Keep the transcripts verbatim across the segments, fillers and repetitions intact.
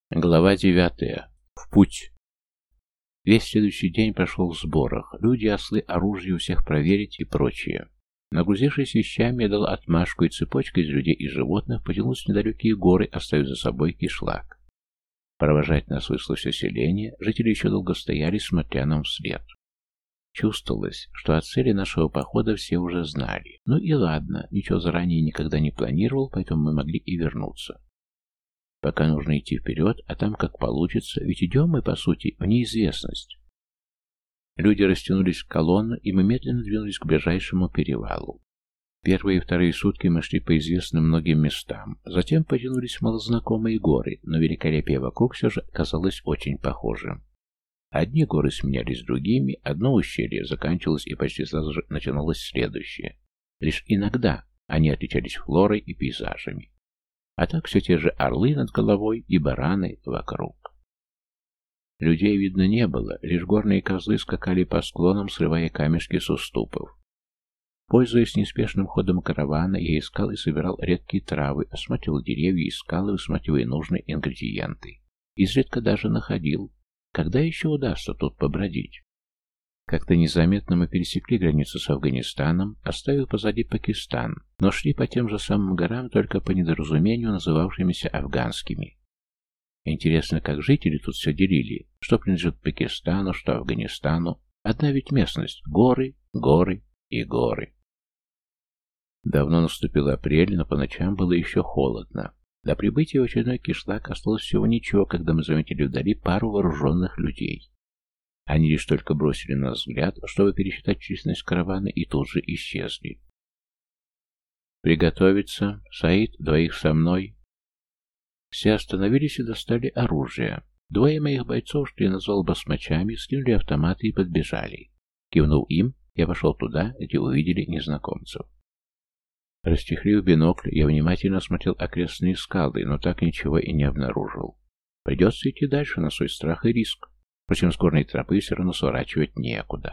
Глава девятая. В путь. Весь следующий день прошел в сборах. Люди, ослы, оружие у всех проверить и прочее. Нагрузившись вещами, я дал отмашку, и цепочка из людей и животных потянулась в недалекие горы, оставив за собой кишлак. Провожать нас вышло все селение, жители еще долго стояли, смотря нам вслед. Чувствовалось, что о цели нашего похода все уже знали. Ну и ладно, ничего заранее никогда не планировал, поэтому мы могли и вернуться. Пока нужно идти вперед, а там как получится, ведь идем мы, по сути, в неизвестность. Люди растянулись в колонну, и мы медленно двинулись к ближайшему перевалу. Первые и вторые сутки мы шли по известным многим местам, затем потянулись малознакомые горы, но великолепие вокруг все же казалось очень похожим. Одни горы сменялись другими, одно ущелье заканчивалось и почти сразу же начиналось следующее. Лишь иногда они отличались флорой и пейзажами. А так все те же орлы над головой и бараны вокруг. Людей видно не было, лишь горные козлы скакали по склонам, срывая камешки с уступов. Пользуясь неспешным ходом каравана, я искал и собирал редкие травы, осматривал деревья и скалы, высматривая нужные ингредиенты. Изредка даже находил. Когда еще удастся тут побродить? Как-то незаметно мы пересекли границу с Афганистаном, оставив позади Пакистан, но шли по тем же самым горам, только по недоразумению называвшимися афганскими. Интересно, как жители тут все делили, что принадлежит Пакистану, что Афганистану. Одна ведь местность — горы, горы и горы. Давно наступил апрель, но по ночам было еще холодно. До прибытия в очередной кишлак осталось всего ничего, когда мы заметили вдали пару вооруженных людей. Они лишь только бросили на нас взгляд, чтобы пересчитать численность каравана, и тут же исчезли. «Приготовиться. Саид, двоих со мной». Все остановились и достали оружие. Двое моих бойцов, что я назвал басмачами, скинули автоматы и подбежали. Кивнув им, я пошел туда, где увидели незнакомцев. Расчехлив бинокль, я внимательно осмотрел окрестные скалы, но так ничего и не обнаружил. Придется идти дальше на свой страх и риск. Впрочем, с горной тропы все равно сворачивать некуда.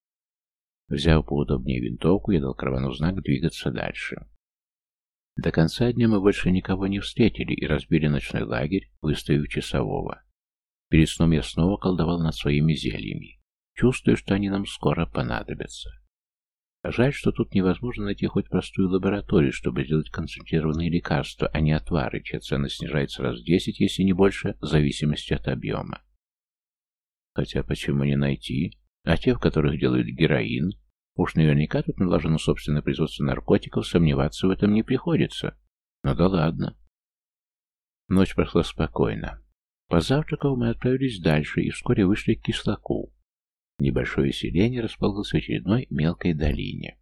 Взяв поудобнее винтовку, я дал каравану знак двигаться дальше. До конца дня мы больше никого не встретили и разбили ночной лагерь, выставив часового. Перед сном я снова колдовал над своими зельями. Чувствую, что они нам скоро понадобятся. Жаль, что тут невозможно найти хоть простую лабораторию, чтобы сделать концентрированные лекарства, а не отвары, чья ценность снижается раз в десять, если не больше, в зависимости от объема. Хотя почему не найти? А те, в которых делают героин? Уж наверняка тут налажено собственное производство наркотиков, сомневаться в этом не приходится. Ну да ладно. Ночь прошла спокойно. Позавтракав, мы отправились дальше и вскоре вышли к кишлаку. Небольшое селение располагалось в очередной мелкой долине.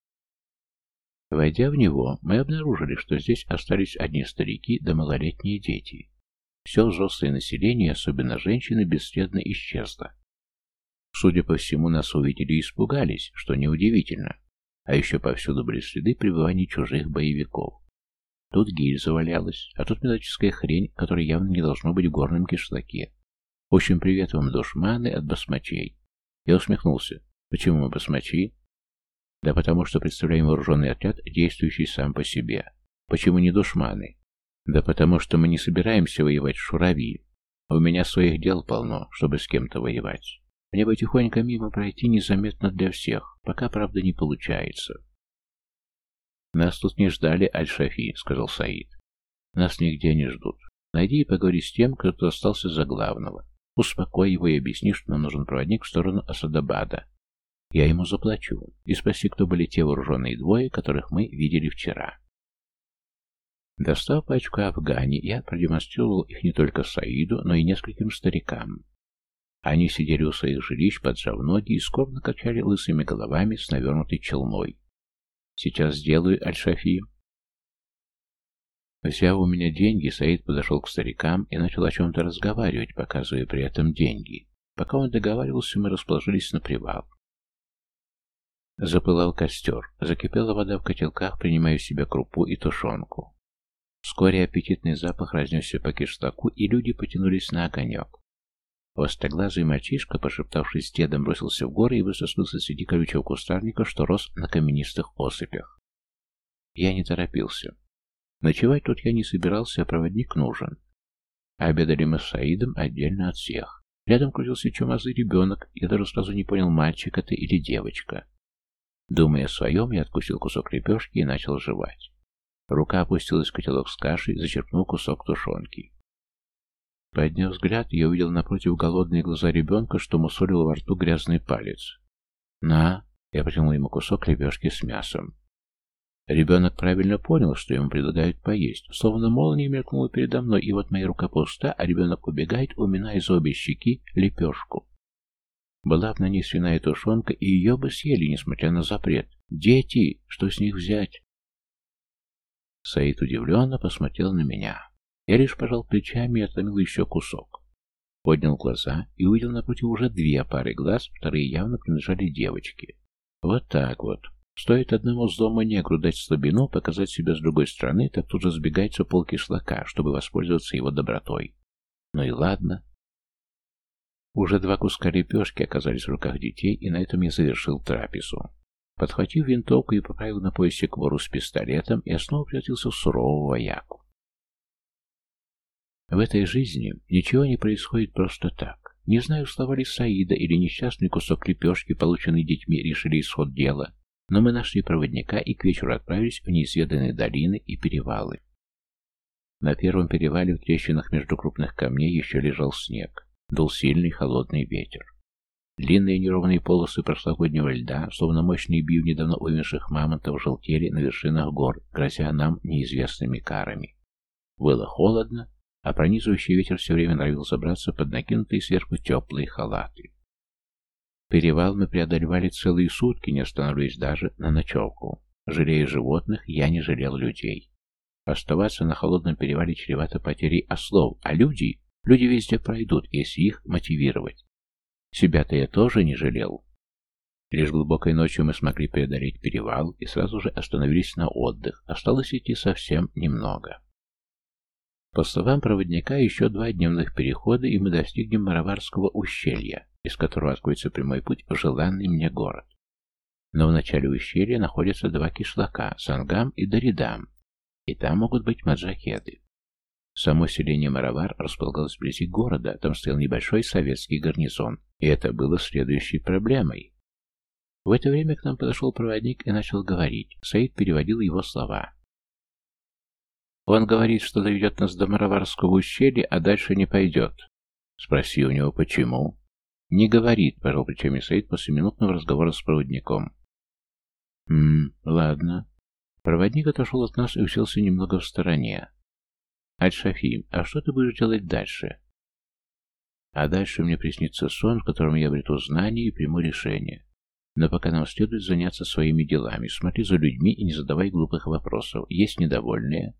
Войдя в него, мы обнаружили, что здесь остались одни старики да малолетние дети. Все взрослое население, особенно женщины, бесследно исчезло. Судя по всему, нас увидели и испугались, что неудивительно. А еще повсюду были следы пребывания чужих боевиков. Тут гильза валялась, а тут металлическая хрень, которая явно не должно быть в горном кишлаке. В общем, привет вам, душманы, от басмачей. Я усмехнулся. Почему мы басмачи? Да потому что представляем вооруженный отряд, действующий сам по себе. Почему не душманы? Да потому что мы не собираемся воевать в Шурави. У меня своих дел полно, чтобы с кем-то воевать. Мне бы тихонько мимо пройти незаметно для всех, пока, правда, не получается. Нас тут не ждали, Аль-Шафи, сказал Саид. Нас нигде не ждут. Найди и поговори с тем, кто тут остался за главного. Успокой его и объясни, что нам нужен проводник в сторону Асадабада. Я ему заплачу. И спроси, кто были те вооруженные двое, которых мы видели вчера. Достав пачку афгани, я продемонстрировал их не только Саиду, но и нескольким старикам. Они сидели у своих жилищ, поджав ноги, и скорбно качали лысыми головами с навернутой челмой. «Сейчас сделаю, Аль-Шафи». Взяв у меня деньги, Саид подошел к старикам и начал о чем-то разговаривать, показывая при этом деньги. Пока он договаривался, мы расположились на привал. Запылал костер, закипела вода в котелках, принимая в себя крупу и тушенку. Вскоре аппетитный запах разнесся по кишлаку, и люди потянулись на огонек. Востроглазый мальчишка, пошептавшись с дедом, бросился в горы и высосался среди колючего кустарника, что рос на каменистых осыпях. Я не торопился. Ночевать тут я не собирался, а проводник нужен. Обедали мы с Саидом отдельно от всех. Рядом крутился чумазый ребенок, я даже сразу не понял, мальчик это или девочка. Думая о своем, я откусил кусок лепешки и начал жевать. Рука опустилась в котелок с кашей, зачерпнул кусок тушенки. Подняв взгляд, я увидел напротив голодные глаза ребенка, что мусолил во рту грязный палец. «На!» — я протянул ему кусок лепешки с мясом. Ребенок правильно понял, что ему предлагают поесть. Словно молния мелькнула передо мной, и вот моя рука пуста, а ребенок убегает, уминая за обе щеки лепешку. Была бы на ней свиная тушенка, и ее бы съели, несмотря на запрет. «Дети! Что с них взять?» Саид удивленно посмотрел на меня. Я лишь пожал плечами и отломил еще кусок. Поднял глаза и увидел напротив уже две пары глаз, вторые явно принадлежали девочке. Вот так вот. Стоит одному злому негру дать слабину, показать себя с другой стороны, так тут же сбегается полкишлака, чтобы воспользоваться его добротой. Ну и ладно. Уже два куска лепешки оказались в руках детей, и на этом я завершил трапезу. Подхватив винтовку и поправил на поясе кобуру с пистолетом, я снова превратился в сурового вояку. В этой жизни ничего не происходит просто так. Не знаю, слова ли Саида или несчастный кусок лепешки, полученный детьми, решили исход дела, но мы нашли проводника и к вечеру отправились в неизведанные долины и перевалы. На первом перевале в трещинах между крупных камней еще лежал снег. Дул сильный холодный ветер. Длинные неровные полосы прошлогоднего льда, словно мощные бивни давно умерших мамонтов, желтели на вершинах гор, грозя нам неизвестными карами. Было холодно, а пронизывающий ветер все время норовил забраться под накинутые сверху теплые халаты. Перевал мы преодолевали целые сутки, не останавливаясь даже на ночевку. Жалея животных, я не жалел людей. Оставаться на холодном перевале чревато потерей ослов, а люди, люди везде пройдут, если их мотивировать. Себя-то я тоже не жалел. Лишь глубокой ночью мы смогли преодолеть перевал и сразу же остановились на отдых. Осталось идти совсем немного. По словам проводника, еще два дневных перехода, и мы достигнем Мараварского ущелья, из которого откроется прямой путь в желанный мне город. Но в начале ущелья находятся два кишлака – Сангам и Даридам, и там могут быть маджахеды. Само селение Маравар располагалось вблизи города, там стоял небольшой советский гарнизон, и это было следующей проблемой. В это время к нам подошел проводник и начал говорить. Саид переводил его слова. «Он говорит, что доведет нас до Мараварского ущелья, а дальше не пойдет». Спроси у него, почему. «Не говорит», — пожал плечами Саид после минутного разговора с проводником. «Ммм, ладно». Проводник отошел от нас и уселся немного в стороне. «Аль-Шафи, а что ты будешь делать дальше?» «А дальше мне приснится сон, в котором я обрету знания и приму решение. Но пока нам следует заняться своими делами. Смотри за людьми и не задавай глупых вопросов. Есть недовольные?»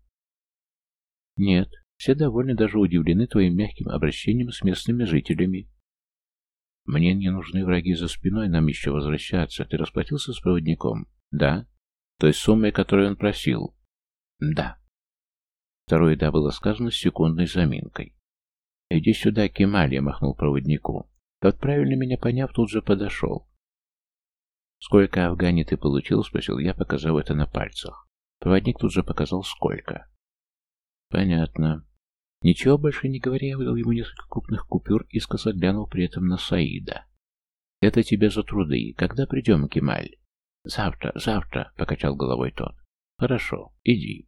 «Нет, все довольны, даже удивлены твоим мягким обращением с местными жителями». «Мне не нужны враги за спиной, нам еще возвращаться. Ты расплатился с проводником?» «Да». «Той суммой, которую он просил?» «Да». Второе «да» было сказано с секундной заминкой. «Иди сюда, Кемаль», — я махнул проводнику. Тот, правильно меня поняв, тут же подошел. «Сколько афгани ты получил?» — спросил я, показав это на пальцах. Проводник тут же показал, сколько. «Понятно». Ничего больше не говоря, я выдал ему несколько крупных купюр и искоса глянул при этом на Саида. «Это тебе за труды. Когда придем, Кемаль?» «Завтра, завтра», — покачал головой тот. «Хорошо, иди».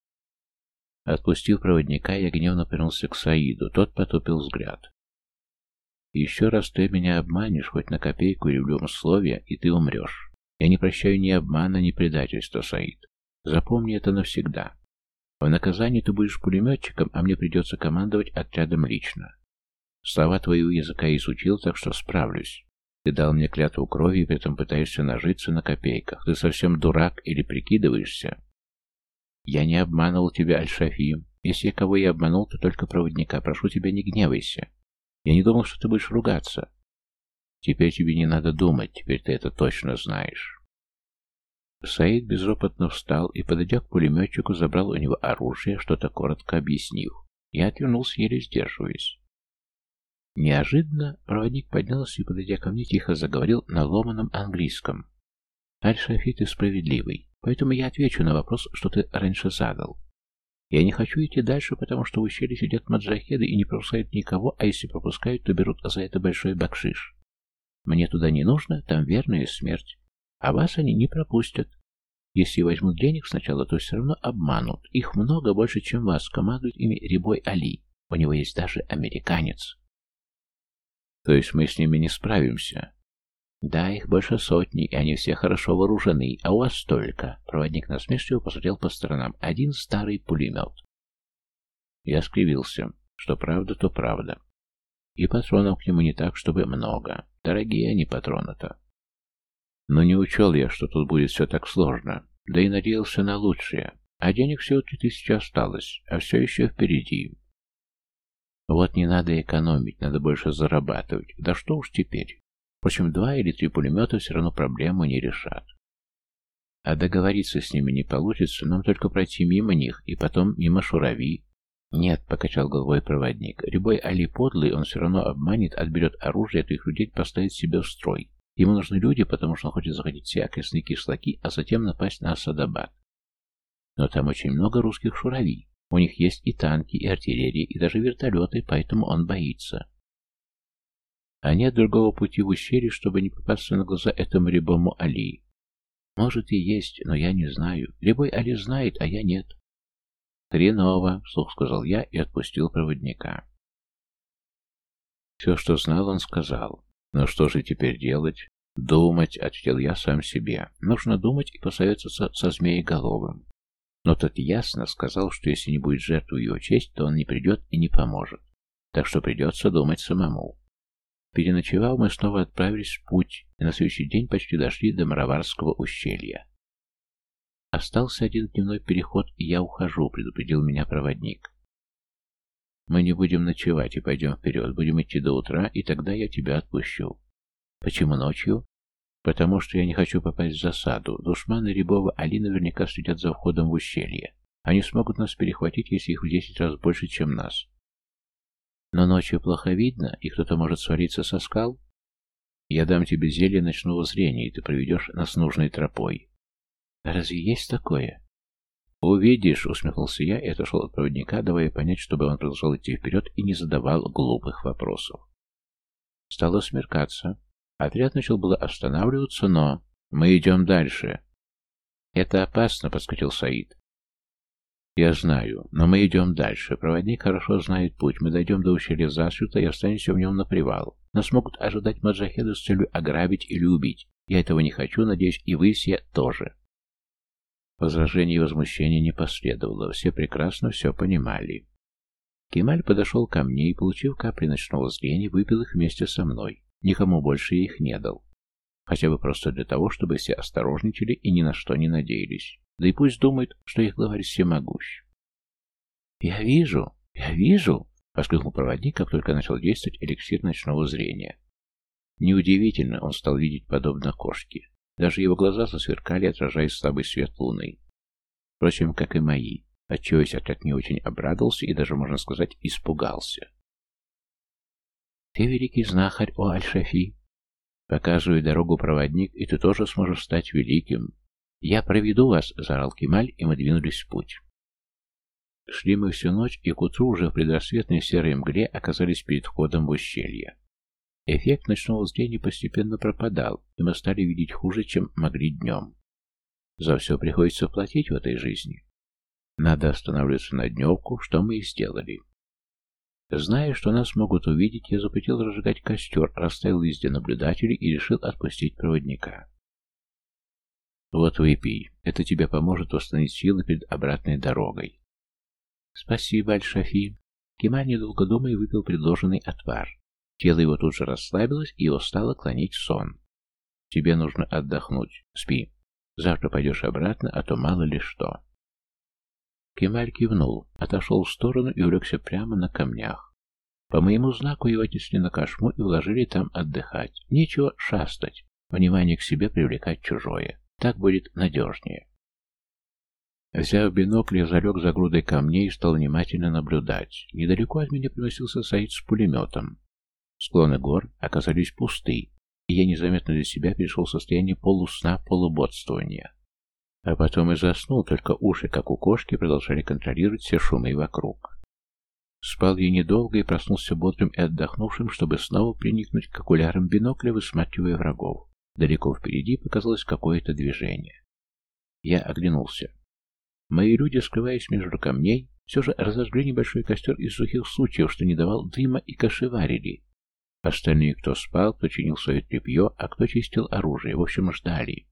Отпустив проводника, я гневно повернулся к Саиду. Тот потупил взгляд. «Еще раз ты меня обманешь, хоть на копейку или в любом слове, и ты умрешь. Я не прощаю ни обмана, ни предательства, Саид. Запомни это навсегда. В наказание ты будешь пулеметчиком, а мне придется командовать отрядом лично. Слова твоего языка изучил, так что справлюсь. Ты дал мне клятву крови и при этом пытаешься нажиться на копейках. Ты совсем дурак или прикидываешься?» «Я не обманывал тебя, Аль-Шафи. Если я кого и обманул, то только проводника. Прошу тебя, не гневайся. Я не думал, что ты будешь ругаться. Теперь тебе не надо думать, теперь ты это точно знаешь». Саид безропотно встал и, подойдя к пулеметчику, забрал у него оружие, что-то коротко объяснив. Я отвернулся, еле сдерживаясь. Неожиданно проводник поднялся и, подойдя ко мне, тихо заговорил на ломаном английском. «Аль-Шафи, ты справедливый, поэтому я отвечу на вопрос, что ты раньше задал. Я не хочу идти дальше, потому что в ущелье сидят маджахеды и не пропускают никого, а если пропускают, то берут за это большой бакшиш. Мне туда не нужно, там верная смерть. А вас они не пропустят. Если возьмут денег сначала, то все равно обманут. Их много, больше, чем вас. Командует ими Рибой Али. У него есть даже американец. То есть мы с ними не справимся? Да, их больше сотни, и они все хорошо вооружены, а у вас столько. Проводник насмешливо посмотрел по сторонам. Один старый пулемет. Я скривился. Что правда, то правда. И патронов к нему не так, чтобы много. Дорогие они патроны-то. Но не учел я, что тут будет все так сложно. Да и надеялся на лучшее. А денег всего три тысячи осталось, а все еще впереди. Вот не надо экономить, надо больше зарабатывать. Да что уж теперь. Впрочем, два или три пулемета все равно проблему не решат. А договориться с ними не получится, нам только пройти мимо них и потом мимо Шурави. Нет, покачал головой проводник. Рибой Али подлый, он все равно обманет, отберет оружие, а их людей поставит себе в строй. Ему нужны люди, потому что он хочет захватить все окрестные кишлаки, а затем напасть на Асадабад. Но там очень много русских Шурави. У них есть и танки, и артиллерия, и даже вертолеты, поэтому он боится. А нет другого пути в ущелье, чтобы не попасться на глаза этому Рибому Али. Может и есть, но я не знаю. Рибой Али знает, а я нет. Хреново, вслух сказал я и отпустил проводника. Все, что знал, он сказал. Но что же теперь делать? Думать, ответил я сам себе. Нужно думать и посоветоваться со Змееголовым. Но тот ясно сказал, что если не будет жертвой его честь, то он не придет и не поможет. Так что придется думать самому. Переночевав, мы снова отправились в путь, и на следующий день почти дошли до Мараварского ущелья. Остался один дневной переход, и я ухожу, предупредил меня проводник. Мы не будем ночевать и пойдем вперед, будем идти до утра, и тогда я тебя отпущу. Почему ночью? Потому что я не хочу попасть в засаду. Душманы Рибова Али наверняка следят за входом в ущелье. Они смогут нас перехватить, если их в десять раз больше, чем нас. Но ночью плохо видно, и кто-то может свалиться со скал. Я дам тебе зелье ночного зрения, и ты проведешь нас нужной тропой. Разве есть такое? Увидишь, усмехнулся я и отошел от проводника, давая понять, чтобы он продолжал идти вперед и не задавал глупых вопросов. Стало смеркаться. Отряд начал было останавливаться, но... Мы идем дальше. Это опасно, подскочил Саид. Я знаю, но мы идем дальше. Проводник хорошо знает путь. Мы дойдем до ущелья засветло и останемся в нем на привал. Нас могут ожидать маджахеды с целью ограбить или убить. Я этого не хочу, надеюсь, и вы все тоже. Возражений и возмущения не последовало. Все прекрасно все понимали. Кемаль подошел ко мне и, получив капли ночного зрения, выпил их вместе со мной. Никому больше я их не дал. Хотя бы просто для того, чтобы все осторожничали и ни на что не надеялись. Да и пусть думают, что их главарь всемогущ. «Я вижу, я вижу!» — воскликнул проводник, как только начал действовать эликсир ночного зрения. Неудивительно, он стал видеть подобно кошке. Даже его глаза засверкали, отражая слабый свет луны. Впрочем, как и мои, отчего я так не очень обрадовался и даже, можно сказать, испугался. «Ты великий знахарь, о Аль-Шафи! Показывай дорогу, проводник, и ты тоже сможешь стать великим. Я проведу вас!» — заорал Кемаль, и мы двинулись в путь. Шли мы всю ночь, и к утру уже в предрассветной серой мгле оказались перед входом в ущелье. Эффект ночного зрения постепенно пропадал, и мы стали видеть хуже, чем могли днем. За все приходится платить в этой жизни. Надо останавливаться на дневку, что мы и сделали. Зная, что нас могут увидеть, я запретил разжигать костер, расставил везде наблюдателей и решил отпустить проводника. «Вот выпей, это тебе поможет восстановить силы перед обратной дорогой». «Спасибо, Аль-Шафи». Кемаль, недолго думая, выпил предложенный отвар. Тело его тут же расслабилось, и его стало клонить в сон. «Тебе нужно отдохнуть. Спи. Завтра пойдешь обратно, а то мало ли что». Кемаль кивнул, отошел в сторону и улегся прямо на камнях. По моему знаку его отнесли на кошму и уложили там отдыхать. Нечего шастать, внимание к себе привлекать чужое. Так будет надежнее. Взяв бинокль, я залег за грудой камней и стал внимательно наблюдать. Недалеко от меня приносился Саид с пулеметом. Склоны гор оказались пусты, и я незаметно для себя перешел в состояние полусна, полубодствования. А потом и заснул, только уши, как у кошки, продолжали контролировать все шумы вокруг. Спал я недолго и проснулся бодрым и отдохнувшим, чтобы снова приникнуть к окулярам бинокля, высматривая врагов. Далеко впереди показалось какое-то движение. Я оглянулся. Мои люди, скрываясь между камней, все же разожгли небольшой костер из сухих сучьев, что не давал дыма, и кошеварили. Остальные, кто спал, кто чинил свое тряпье, а кто чистил оружие, в общем, ждали.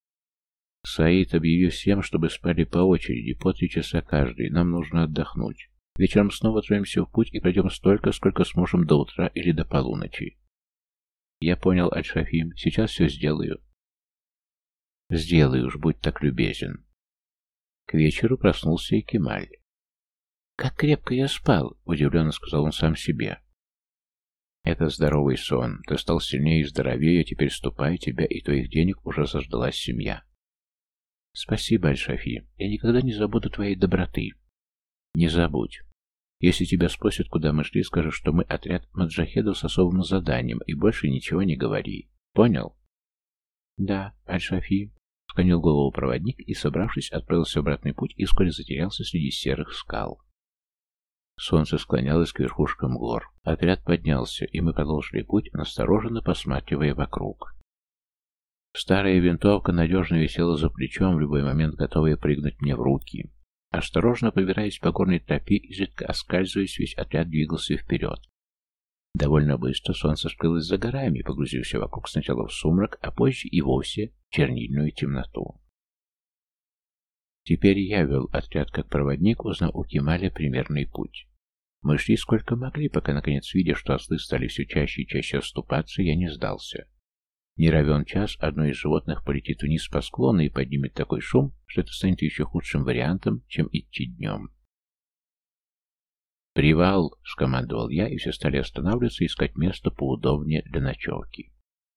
Саид объявил всем, чтобы спали по очереди, по три часа каждый, нам нужно отдохнуть. Вечером снова отправимся в путь и пройдем столько, сколько сможем до утра или до полуночи. Я понял, Аль-Шафим, сейчас все сделаю. Сделай уж, будь так любезен. К вечеру проснулся и Кемаль. «Как крепко я спал!» — удивленно сказал он сам себе. «Это здоровый сон. Ты стал сильнее и здоровее, теперь ступай, тебя и твоих денег уже заждалась семья». «Спасибо, Аль-Шафи. Я никогда не забуду твоей доброты». «Не забудь. Если тебя спросят, куда мы шли, скажи, что мы отряд маджахедов с особым заданием, и больше ничего не говори. Понял?» «Да, Аль-Шафи», — склонил голову проводник и, собравшись, отправился в обратный путь и вскоре затерялся среди серых скал. Солнце склонялось к верхушкам гор. Отряд поднялся, и мы продолжили путь, настороженно посматривая вокруг. Старая винтовка надежно висела за плечом, в любой момент готовая прыгнуть мне в руки. Осторожно пробираясь по горной тропе, изредка оскальзываясь, весь отряд двигался вперед. Довольно быстро солнце скрылось за горами, погрузившись вокруг сначала в сумрак, а позже и вовсе в чернильную темноту. Теперь я вел отряд как проводник, узнав у Кемаля примерный путь. Мы шли сколько могли, пока, наконец, видя, что ослы стали все чаще и чаще отступаться, я не сдался. Не равен час, одно из животных полетит вниз по склону и поднимет такой шум, что это станет еще худшим вариантом, чем идти днем. «Привал!» — скомандовал я, и все стали останавливаться и искать место поудобнее для ночевки.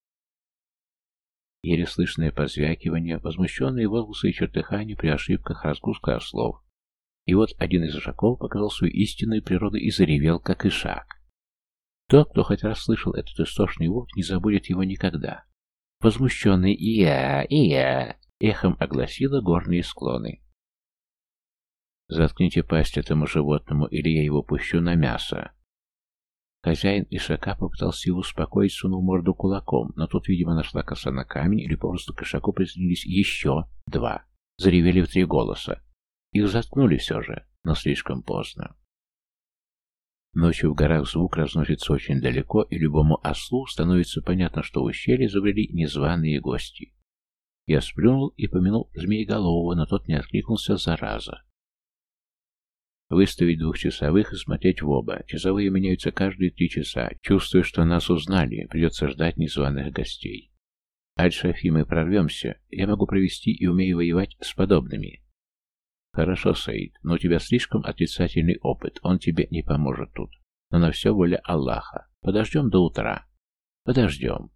Еле слышное позвякивание, возмущенные возгласы и чертыхания при ошибках, разгрузка ослов. И вот один из ишаков показал свою истинную природу и заревел, как ишак. Тот, кто хоть раз слышал этот истошный вопль, не забудет его никогда. Возмущенный «Ия! Ия!» эхом огласило горные склоны. «Заткните пасть этому животному, или я его пущу на мясо!» Хозяин ишака попытался его успокоить, сунул морду кулаком, но тут, видимо, нашла коса на камень, или попросту к ишаку присоединились еще два. Заревели в три голоса. Их заткнули все же, но слишком поздно. Ночью в горах звук разносится очень далеко, и любому ослу становится понятно, что в ущелье забрели незваные гости. Я сплюнул и помянул змееголового, но тот не откликнулся, зараза. Выставить двухчасовых и смотреть в оба. Часовые меняются каждые три часа. Чувствую, что нас узнали, придется ждать незваных гостей. Аль-Шафи, мы прорвемся. Я могу провести и умею воевать с подобными. Хорошо, Саид, но у тебя слишком отрицательный опыт, он тебе не поможет тут. Но на все воля Аллаха. Подождем до утра. Подождем.